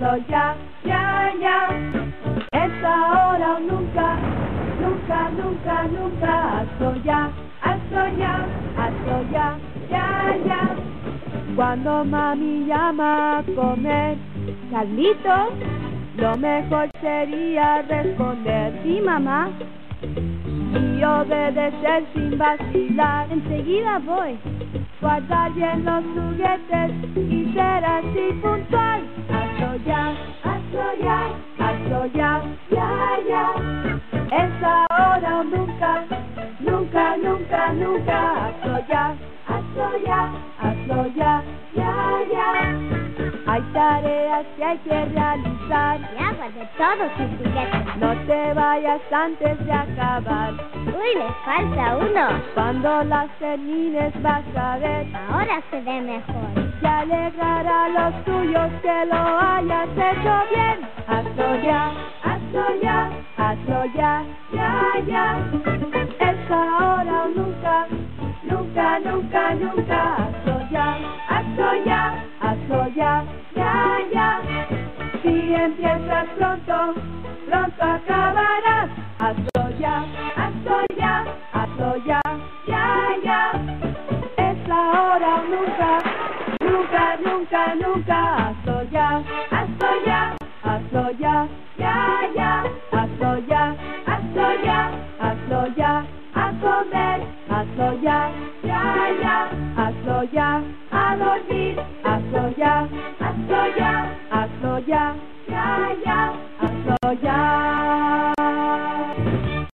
hazlo ya, ya, ya. Es ahora o nunca, nunca, nunca, nunca. Hazlo ya, hazlo ya, hazlo ya, ya, ya. Cuando mami llama a comer, Carlitos, lo mejor sería responder: sí, mamá. Y obedecer sin vacilar. Enseguida voy. Guardar bien los juguetes y ser así puntual. Hazlo ya, hazlo ya, hazlo ya, ya, ya. Es ahora o nunca, nunca, nunca, nunca. Hazlo ya, hazlo ya, hazlo ya, ya, ya. Hay tareas que hay que realizar. Ya guardé todos sus juguetes. No te vayas antes de acabar. Uy, me falta uno. Cuando las termines vas a ver. Ahora se ve mejor. Se alegrará a los tuyos que lo hayas hecho bien. Hazlo ya, hazlo ya, hazlo ya, ya, ya. Es ahora o nunca, nunca, nunca, nunca. Hazlo ya, hazlo ya, hazlo ya, ya, ya. Si empiezas pronto, pronto acabarás. Hazlo ya, hazlo ya, hazlo ya, ya, ya. Es ahora o nunca, nunca, nunca, nunca. Hazlo ya, hazlo ya, hazlo ya, ya, ya. Hazlo ya, hazlo ya, hazlo ya. A comer, hazlo ya, ya, ya. Hazlo ya, a dormir, hazlo ya, hazlo ya, hazlo ya, ya, ya. Hazlo ya.